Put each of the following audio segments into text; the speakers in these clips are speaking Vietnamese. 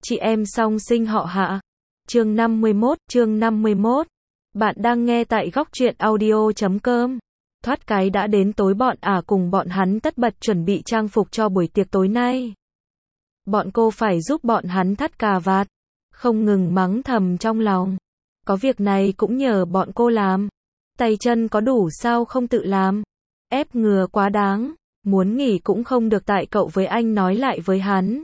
chị em song sinh họ Hạ. Chương 51. Bạn đang nghe tại góc truyện audio.com. Thoát cái đã đến tối bọn cùng bọn hắn tất bật chuẩn bị trang phục cho buổi tiệc tối nay. Bọn cô phải giúp bọn hắn thắt cà vạt, không ngừng mắng thầm trong lòng. Có việc này cũng nhờ bọn cô làm. Tay chân có đủ sao không tự làm. Ép ngừa quá đáng. Muốn nghỉ cũng không được tại cậu với anh nói lại với hắn.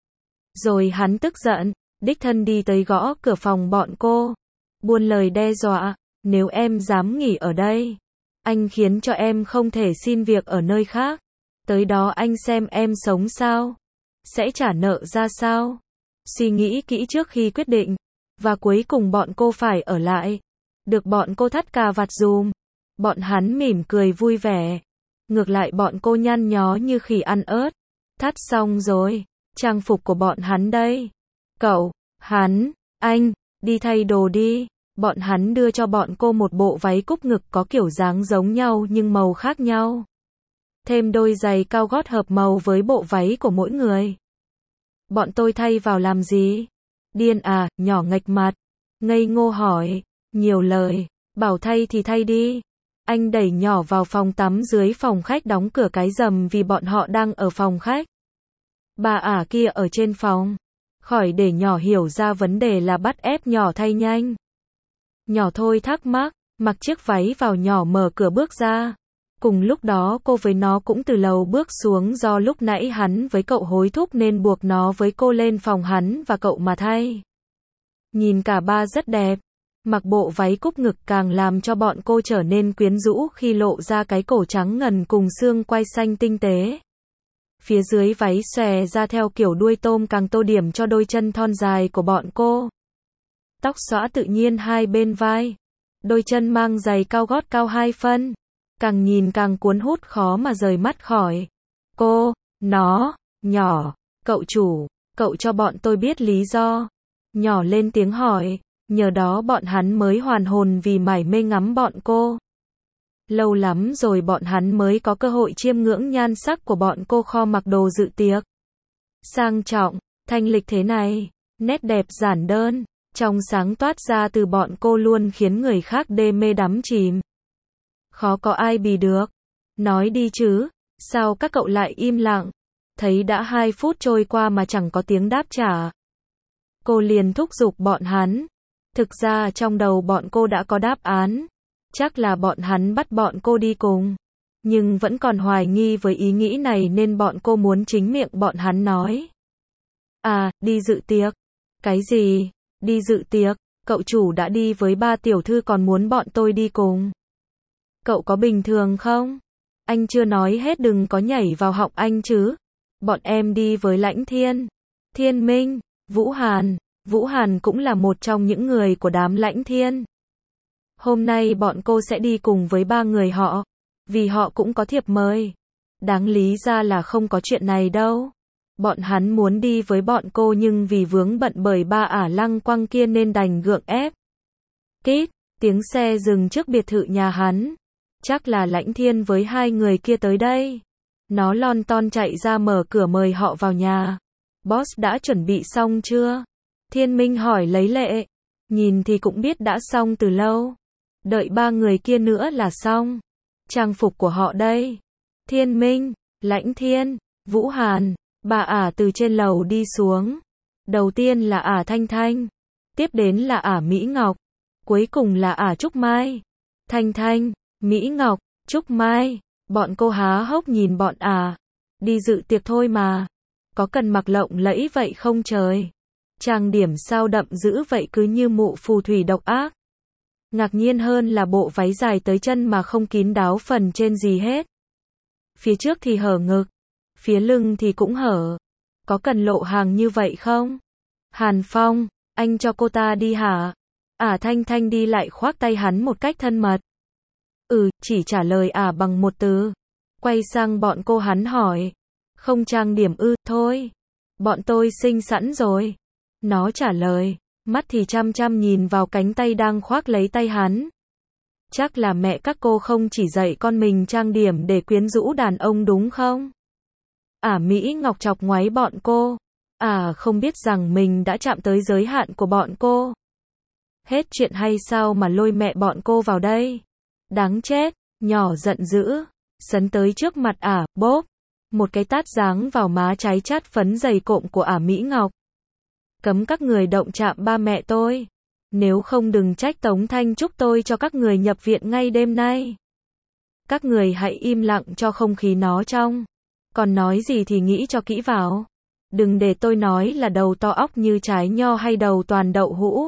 Rồi hắn tức giận, đích thân đi tới gõ cửa phòng bọn cô. Buôn lời đe dọa, nếu em dám nghỉ ở đây, anh khiến cho em không thể xin việc ở nơi khác. Tới đó anh xem em sống sao, sẽ trả nợ ra sao. Suy nghĩ kỹ trước khi quyết định, và cuối cùng bọn cô phải ở lại. Được bọn cô thắt cà vạt dùm. Bọn hắn mỉm cười vui vẻ. Ngược lại bọn cô nhăn nhó như khỉ ăn ớt. Thắt xong rồi, trang phục của bọn hắn đây. Cậu, hắn, anh, đi thay đồ đi. Bọn hắn đưa cho bọn cô một bộ váy cúc ngực có kiểu dáng giống nhau nhưng màu khác nhau. Thêm đôi giày cao gót hợp màu với bộ váy của mỗi người. Bọn tôi thay vào làm gì? Điên à, nhỏ nghệch mặt. Ngây ngô hỏi, nhiều lời, bảo thay thì thay đi. Anh đẩy nhỏ vào phòng tắm dưới phòng khách đóng cửa cái rầm vì bọn họ đang ở phòng khách. Bà kia ở trên phòng. Khỏi để nhỏ hiểu ra vấn đề là bắt ép nhỏ thay nhanh. Nhỏ thôi thắc mắc, mặc chiếc váy vào nhỏ mở cửa bước ra. Cùng lúc đó cô với nó cũng từ lầu bước xuống do lúc nãy hắn với cậu hối thúc nên buộc nó với cô lên phòng hắn và cậu mà thay. Nhìn cả ba rất đẹp. Mặc bộ váy cúc ngực càng làm cho bọn cô trở nên quyến rũ khi lộ ra cái cổ trắng ngần cùng xương quai xanh tinh tế. Phía dưới váy xòe ra theo kiểu đuôi tôm càng tô điểm cho đôi chân thon dài của bọn cô. Tóc xõa tự nhiên hai bên vai. Đôi chân mang giày cao gót cao 2 phân. Càng nhìn càng cuốn hút khó mà rời mắt khỏi. Cô, nó, nhỏ, cậu chủ, cậu cho bọn tôi biết lý do. Nhỏ lên tiếng hỏi. Nhờ đó bọn hắn mới hoàn hồn vì mải mê ngắm bọn cô. Lâu lắm rồi bọn hắn mới có cơ hội chiêm ngưỡng nhan sắc của bọn cô kho mặc đồ dự tiệc. Sang trọng, thanh lịch thế này, nét đẹp giản đơn, trong sáng toát ra từ bọn cô luôn khiến người khác đê mê đắm chìm. Khó có ai bì được. Nói đi chứ, sao các cậu lại im lặng? Thấy đã 2 phút trôi qua mà chẳng có tiếng đáp trả. Cô liền thúc giục bọn hắn. Thực ra trong đầu bọn cô đã có đáp án. Chắc là bọn hắn bắt bọn cô đi cùng. Nhưng vẫn còn hoài nghi với ý nghĩ này nên bọn cô muốn chính miệng bọn hắn nói. Đi dự tiệc. Cái gì? Đi dự tiệc? Cậu chủ đã đi với 3 tiểu thư còn muốn bọn tôi đi cùng. Cậu có bình thường không? Anh chưa nói hết đừng có nhảy vào họng anh chứ. Bọn em đi với Lãnh Thiên, Thiên Minh, Vũ Hàn. Vũ Hàn cũng là một trong những người của đám Lãnh Thiên. Hôm nay bọn cô sẽ đi cùng với 3 người họ, vì họ cũng có thiệp mời. Đáng lý ra là không có chuyện này đâu. Bọn hắn muốn đi với bọn cô nhưng vì vướng bận bởi 3 lăng quăng kia nên đành gượng ép. Kít, tiếng xe dừng trước biệt thự nhà hắn. Chắc là Lãnh Thiên với 2 người kia tới đây. Nó lon ton chạy ra mở cửa mời họ vào nhà. Boss đã chuẩn bị xong chưa? Thiên Minh hỏi lấy lệ. Nhìn thì cũng biết đã xong từ lâu. Đợi 3 người kia nữa là xong. Trang phục của họ đây. Thiên Minh, Lãnh Thiên, Vũ Hàn. 3 từ trên lầu đi xuống. Đầu tiên là Thanh Thanh. Tiếp đến là Mỹ Ngọc. Cuối cùng là Trúc Mai. Thanh Thanh, Mỹ Ngọc, Trúc Mai. Bọn cô há hốc nhìn bọn đi dự tiệc thôi mà. Có cần mặc lộng lẫy vậy không trời? Trang điểm sao đậm dữ vậy cứ như mụ phù thủy độc ác. Ngạc nhiên hơn là bộ váy dài tới chân mà không kín đáo phần trên gì hết. Phía trước thì hở ngực, phía lưng thì cũng hở. Có cần lộ hàng như vậy không? Hàn Phong, anh cho cô ta đi hả? Thanh Thanh đi lại khoác tay hắn một cách thân mật. Chỉ trả lời bằng một từ. Quay sang bọn cô hắn hỏi. Không trang điểm thôi. Bọn tôi xinh sẵn rồi. Nó trả lời, mắt thì chăm chăm nhìn vào cánh tay đang khoác lấy tay hắn. Chắc là mẹ các cô không chỉ dạy con mình trang điểm để quyến rũ đàn ông đúng không? Mỹ Ngọc chọc ngoáy bọn cô. Không biết rằng mình đã chạm tới giới hạn của bọn cô. Hết chuyện hay sao mà lôi mẹ bọn cô vào đây? Đáng chết, nhỏ giận dữ, sấn tới trước mặt bốp. Một cái tát giáng vào má cháy chát phấn dày cộm của Mỹ Ngọc. Cấm các người động chạm ba mẹ tôi. Nếu không đừng trách Tống Thanh Trúc tôi cho các người nhập viện ngay đêm nay. Các người hãy im lặng cho không khí nó trong. Còn nói gì thì nghĩ cho kỹ vào. Đừng để tôi nói là đầu to óc như trái nho hay đầu toàn đậu hũ.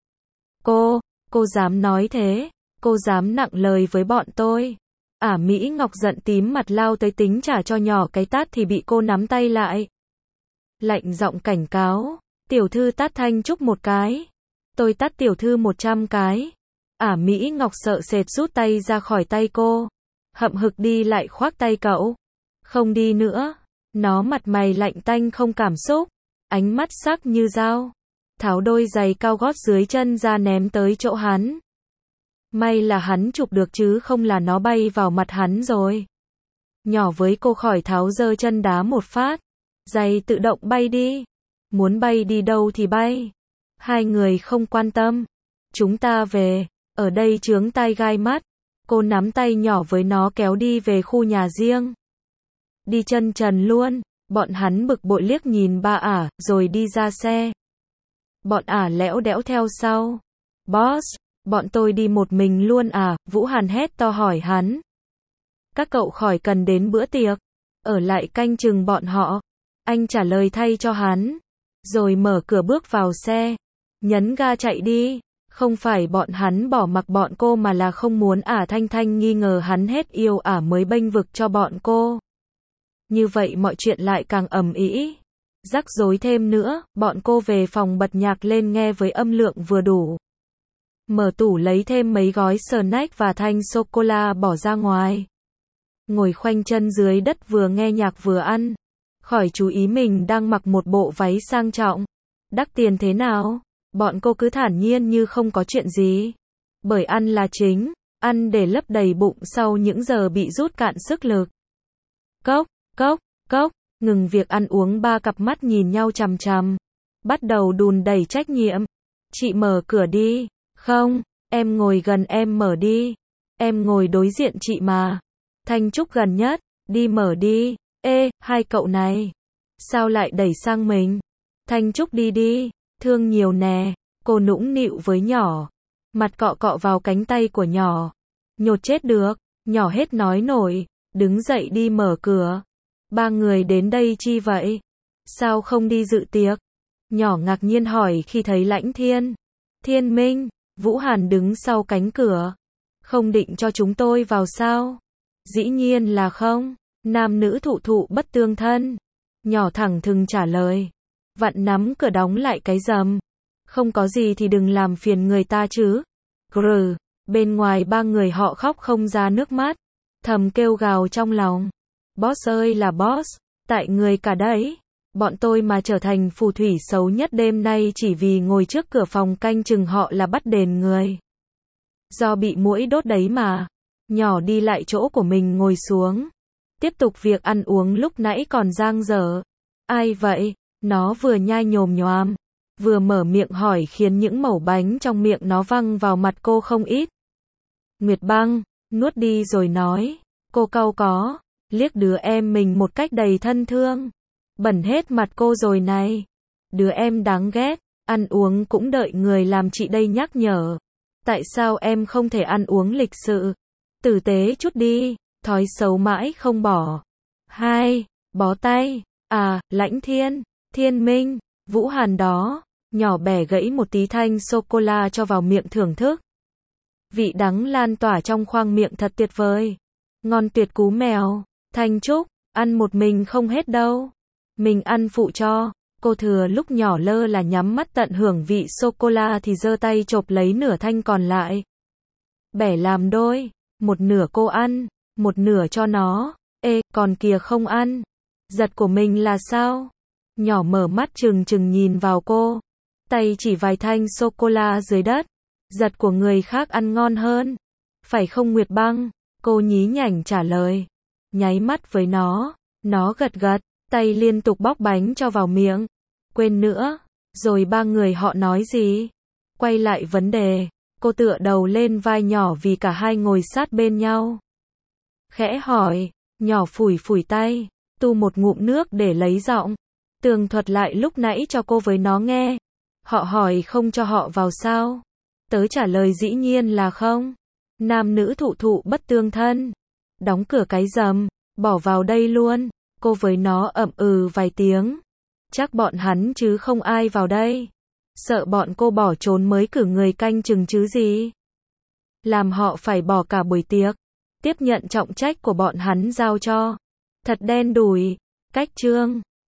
Cô dám nói thế, cô dám nặng lời với bọn tôi. Mỹ Ngọc giận tím mặt lao tới tính trả cho nhỏ cái tát thì bị cô nắm tay lại. Lạnh giọng cảnh cáo, tiểu thư tát Thanh Trúc một cái. Tôi tát tiểu thư 100 cái. Mỹ Ngọc sợ sệt rút tay ra khỏi tay cô. Hậm hực đi lại khoác tay cậu. Không đi nữa. Nó mặt mày lạnh tanh không cảm xúc. Ánh mắt sắc như dao. Tháo đôi giày cao gót dưới chân ra ném tới chỗ hắn. May là hắn chụp được chứ không là nó bay vào mặt hắn rồi. Nhỏ với cô khỏi tháo giơ chân đá một phát. Giày tự động bay đi. Muốn bay đi đâu thì bay. Hai người không quan tâm. Chúng ta về. Ở đây chướng tai gai mắt. Cô nắm tay nhỏ với nó kéo đi về khu nhà riêng. Đi chân trần luôn. Bọn hắn bực bội liếc nhìn ba rồi đi ra xe. Bọn lẽo đẽo theo sau. Boss, bọn tôi đi một mình luôn Vũ Hàn hét to hỏi hắn. Các cậu khỏi cần đến bữa tiệc. Ở lại canh chừng bọn họ. Anh trả lời thay cho hắn. Rồi mở cửa bước vào xe. Nhấn ga chạy đi. Không phải bọn hắn bỏ mặc bọn cô mà là không muốn Thanh Thanh nghi ngờ hắn hết yêu mới bênh vực cho bọn cô. Như vậy mọi chuyện lại càng ầm ĩ. Rắc rối thêm nữa, bọn cô về phòng bật nhạc lên nghe với âm lượng vừa đủ. Mở tủ lấy thêm mấy gói snack và thanh sô-cô-la bỏ ra ngoài. Ngồi khoanh chân dưới đất vừa nghe nhạc vừa ăn. Khỏi chú ý mình đang mặc một bộ váy sang trọng. Đắt tiền thế nào? Bọn cô cứ thản nhiên như không có chuyện gì. Bởi ăn là chính, ăn để lấp đầy bụng sau những giờ bị rút cạn sức lực. Cốc, ngừng việc ăn uống ba cặp mắt nhìn nhau chằm chằm. Bắt đầu đùn đẩy trách nhiệm. Chị mở cửa đi. Không, em ngồi gần em mở đi. Em ngồi đối diện chị mà. Thanh Trúc gần nhất, đi mở đi. Hai cậu này. Sao lại đẩy sang mình? Thanh Trúc đi, thương nhiều nè. Cô nũng nịu với nhỏ. Mặt cọ cọ vào cánh tay của nhỏ. Nhột chết được, nhỏ hết nói nổi. Đứng dậy đi mở cửa. Ba người đến đây chi vậy? Sao không đi dự tiệc? Nhỏ ngạc nhiên hỏi khi thấy Lãnh Thiên Minh, Vũ Hàn đứng sau cánh cửa. Không định cho chúng tôi vào sao? Dĩ nhiên là không. Nam nữ thụ bất tương thân. Nhỏ thẳng thừng trả lời. Vặn nắm cửa đóng lại cái rầm. Không có gì thì đừng làm phiền người ta chứ. Bên ngoài ba người họ khóc không ra nước mắt. Thầm kêu gào trong lòng. Boss ơi là boss, tại người cả đấy. Bọn tôi mà trở thành phù thủy xấu nhất đêm nay chỉ vì ngồi trước cửa phòng canh chừng họ là bắt đền người. Do bị muỗi đốt đấy mà. Nhỏ đi lại chỗ của mình ngồi xuống. Tiếp tục việc ăn uống lúc nãy còn dang dở. Ai vậy? Nó vừa nhai nhồm nhoàm, vừa mở miệng hỏi khiến những mẩu bánh trong miệng nó văng vào mặt cô không ít. Nguyệt Băng, nuốt đi rồi nói. Cô cau có. Liếc đứa em mình một cách đầy thân thương. Bẩn hết mặt cô rồi này. Đứa em đáng ghét. Ăn uống cũng đợi người làm chị đây nhắc nhở. Tại sao em không thể ăn uống lịch sự? Tử tế chút đi. Thói xấu mãi không bỏ. 2. Bó tay. Lãnh Thiên Minh, Vũ Hàn đó. Nhỏ bẻ gãy một tí thanh sô-cô-la cho vào miệng thưởng thức. Vị đắng lan tỏa trong khoang miệng thật tuyệt vời. Ngon tuyệt cú mèo. Thanh Trúc, ăn một mình không hết đâu. Mình ăn phụ cho. Cô thừa lúc nhỏ lơ là nhắm mắt tận hưởng vị sô-cô-la thì giơ tay chộp lấy nửa thanh còn lại. Bẻ làm đôi. Một nửa cô ăn, một nửa cho nó. Còn kìa không ăn. Giật của mình là sao? Nhỏ mở mắt trừng trừng nhìn vào cô. Tay chỉ vài thanh sô-cô-la dưới đất. Giật của người khác ăn ngon hơn. Phải không Nguyệt Băng? Cô nhí nhảnh trả lời. Nháy mắt với nó gật gật, tay liên tục bóc bánh cho vào miệng. Quên nữa. Rồi ba người họ nói gì? Quay lại vấn đề. Cô tựa đầu lên vai nhỏ vì cả hai ngồi sát bên nhau. Khẽ hỏi. Nhỏ phủi phủi tay. Tu một ngụm nước để lấy giọng. Tường thuật lại lúc nãy cho cô với nó nghe. Họ hỏi không cho họ vào sao? Tớ trả lời dĩ nhiên là không. Nam nữ thụ thụ bất tương thân. Đóng cửa cái rầm. Bỏ vào đây luôn. Cô với nó ậm ừ vài tiếng. Chắc bọn hắn chứ không ai vào đây. Sợ bọn cô bỏ trốn mới cử người canh chừng chứ gì. Làm họ phải bỏ cả buổi tiệc. Tiếp nhận trọng trách của bọn hắn giao cho. Thật đen đủi. Cách chương